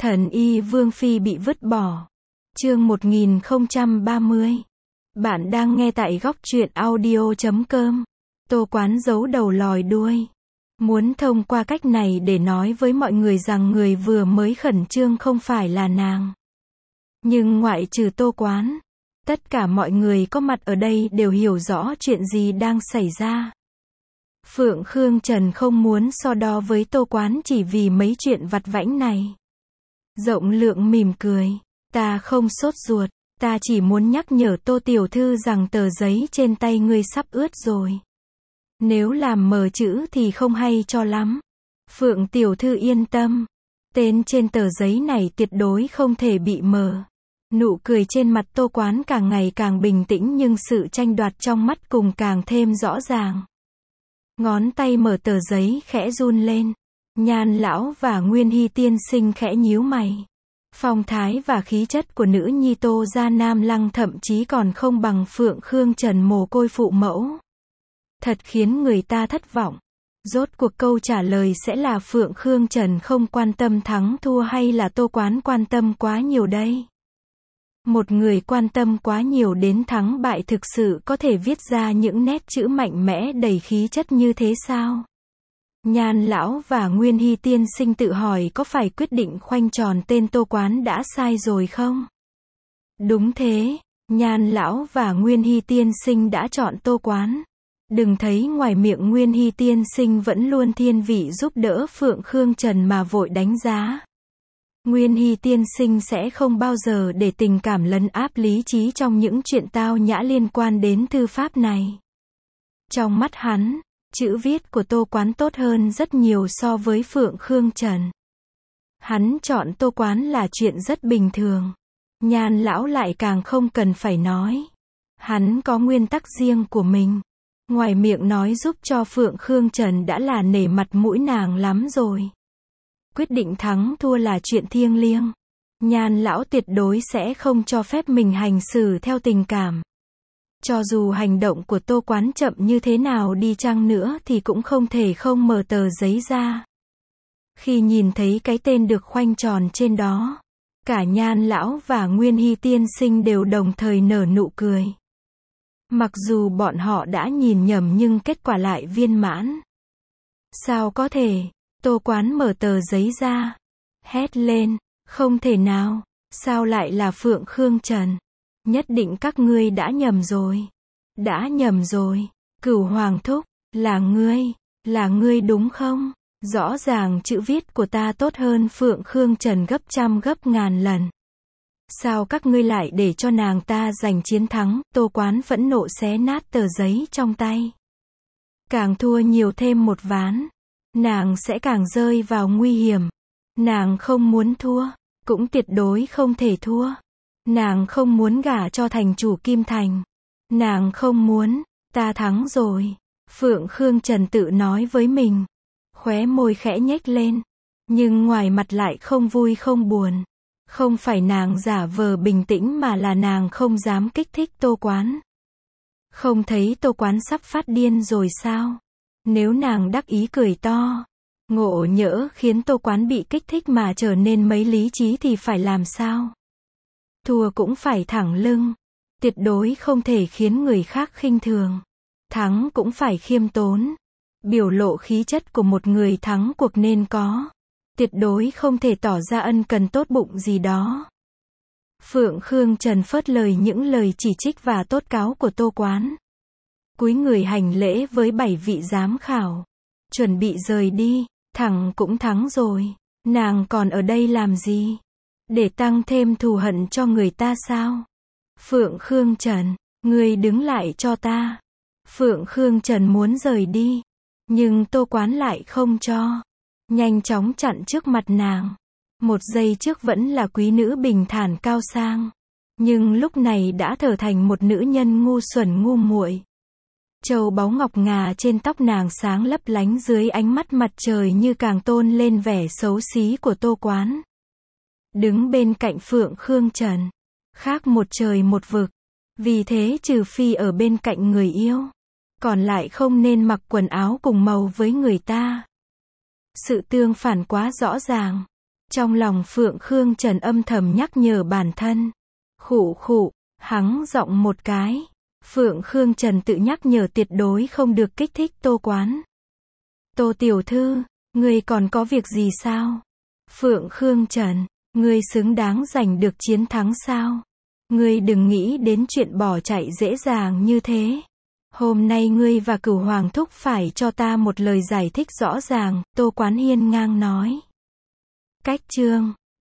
Thần y Vương Phi bị vứt bỏ. Chương 1030. Bạn đang nghe tại góc truyện audio.com. Tô Quán giấu đầu lòi đuôi. Muốn thông qua cách này để nói với mọi người rằng người vừa mới khẩn trương không phải là nàng. Nhưng ngoại trừ Tô Quán, tất cả mọi người có mặt ở đây đều hiểu rõ chuyện gì đang xảy ra. Phượng Khương Trần không muốn so đo với Tô Quán chỉ vì mấy chuyện vặt vãnh này. Rộng Lượng mỉm cười. Ta không sốt ruột, ta chỉ muốn nhắc nhở Tô tiểu thư rằng tờ giấy trên tay ngươi sắp ướt rồi. Nếu làm mờ chữ thì không hay cho lắm. Phượng tiểu thư yên tâm. Tên trên tờ giấy này tuyệt đối không thể bị mờ. Nụ cười trên mặt Tô Quán càng ngày càng bình tĩnh nhưng sự tranh đoạt trong mắt cùng càng thêm rõ ràng. Ngón tay mở tờ giấy khẽ run lên. Nhan lão và Nguyên Hy tiên sinh khẽ nhíu mày. Phong thái và khí chất của nữ nhi Tô gia Nam Lăng thậm chí còn không bằng Phượng Khương Trần mồ côi phụ mẫu. Thật khiến người ta thất vọng. Rốt cuộc câu trả lời sẽ là Phượng Khương Trần không quan tâm thắng thua hay là Tô Quán quan tâm quá nhiều đây? Một người quan tâm quá nhiều đến thắng bại thực sự có thể viết ra những nét chữ mạnh mẽ đầy khí chất như thế sao? Nhan lão và Nguyên Hy tiên sinh tự hỏi có phải quyết định khoanh tròn tên Tô Quán đã sai rồi không? Đúng thế, Nhan lão và Nguyên Hy tiên sinh đã chọn Tô Quán. Đừng thấy ngoài miệng Nguyên Hy tiên sinh vẫn luôn thiên vị giúp đỡ Phượng Khương Trần mà vội đánh giá. Nguyên Hy tiên sinh sẽ không bao giờ để tình cảm lấn áp lý trí trong những chuyện tao nhã liên quan đến thư pháp này. Trong mắt hắn, chữ viết của Tô Quán tốt hơn rất nhiều so với Phượng Khương Trần. Hắn chọn Tô Quán là chuyện rất bình thường. Nhan lão lại càng không cần phải nói. Hắn có nguyên tắc riêng của mình. Ngoài miệng nói giúp cho Phượng Khương Trần đã là nể mặt mũi nàng lắm rồi. Quyết định thắng thua là chuyện thiêng liêng. Nhan lão tuyệt đối sẽ không cho phép mình hành xử theo tình cảm. Cho dù hành động của Tô Quán chậm như thế nào đi chăng nữa thì cũng không thể không mở tờ giấy ra. Khi nhìn thấy cái tên được khoanh tròn trên đó, cả Nhan lão và Nguyên Hy tiên sinh đều đồng thời nở nụ cười. Mặc dù bọn họ đã nhìn nhầm nhưng kết quả lại viên mãn. Sao có thể? Tô Quán mở tờ giấy ra, hét lên, không thể nào, sao lại là Phượng Khương Trần? Nhất định các ngươi đã nhầm rồi. Đã nhầm rồi. Cửu Hoàng thúc, là ngươi đúng không? Rõ ràng chữ viết của ta tốt hơn Phượng Khương Trần gấp trăm gấp ngàn lần. Sao các ngươi lại để cho nàng ta giành chiến thắng? Tô Quán phẫn nộ xé nát tờ giấy trong tay. Càng thua nhiều thêm một ván, nàng sẽ càng rơi vào nguy hiểm. Nàng không muốn thua, cũng tuyệt đối không thể thua. Nàng không muốn gả cho thành chủ Kim Thành. Nàng không muốn, ta thắng rồi. Phượng Khương Trần tự nói với mình. Khóe môi khẽ nhếch lên. Nhưng ngoài mặt lại không vui không buồn. Không phải nàng giả vờ bình tĩnh mà là nàng không dám kích thích Tô Quán. Không thấy Tô Quán sắp phát điên rồi sao? Nếu nàng đắc ý cười to, ngộ nhỡ khiến Tô Quán bị kích thích mà trở nên mấy lý trí thì phải làm sao? Thua cũng phải thẳng lưng. Tuyệt đối không thể khiến người khác khinh thường. Thắng cũng phải khiêm tốn. Biểu lộ khí chất của một người thắng cuộc nên có. Tuyệt đối không thể tỏ ra ân cần tốt bụng gì đó. Phượng Khương Trần phớt lời những lời chỉ trích và tốt cáo của Tô Quán. Cúi người hành lễ với 7 vị giám khảo. Chuẩn bị rời đi. Thằng cũng thắng rồi. Nàng còn ở đây làm gì? Để tăng thêm thù hận cho người ta sao? Phượng Khương Trần, ngươi đứng lại cho ta. Phượng Khương Trần muốn rời đi. Nhưng Tô Quán lại không cho. Nhanh chóng chặn trước mặt nàng. Một giây trước vẫn là quý nữ bình thản cao sang. Nhưng lúc này đã trở thành một nữ nhân ngu xuẩn ngu muội. Châu báu ngọc ngà trên tóc nàng sáng lấp lánh dưới ánh mắt mặt trời như càng tôn lên vẻ xấu xí của Tô Quán. Đứng bên cạnh Phượng Khương Trần, khác một trời một vực. Vì thế trừ phi ở bên cạnh người yêu, còn lại không nên mặc quần áo cùng màu với người ta. Sự tương phản quá rõ ràng. Trong lòng Phượng Khương Trần âm thầm nhắc nhở bản thân. Khụ khụ, hắng giọng một cái. Phượng Khương Trần tự nhắc nhở tuyệt đối không được kích thích Tô Quán. Tô tiểu thư, ngươi còn có việc gì sao? Phượng Khương Trần, ngươi xứng đáng giành được chiến thắng sao? Ngươi đừng nghĩ đến chuyện bỏ chạy dễ dàng như thế. Hôm nay ngươi và Cửu Hoàng thúc phải cho ta một lời giải thích rõ ràng, Tô Quán hiên ngang nói. Cách chương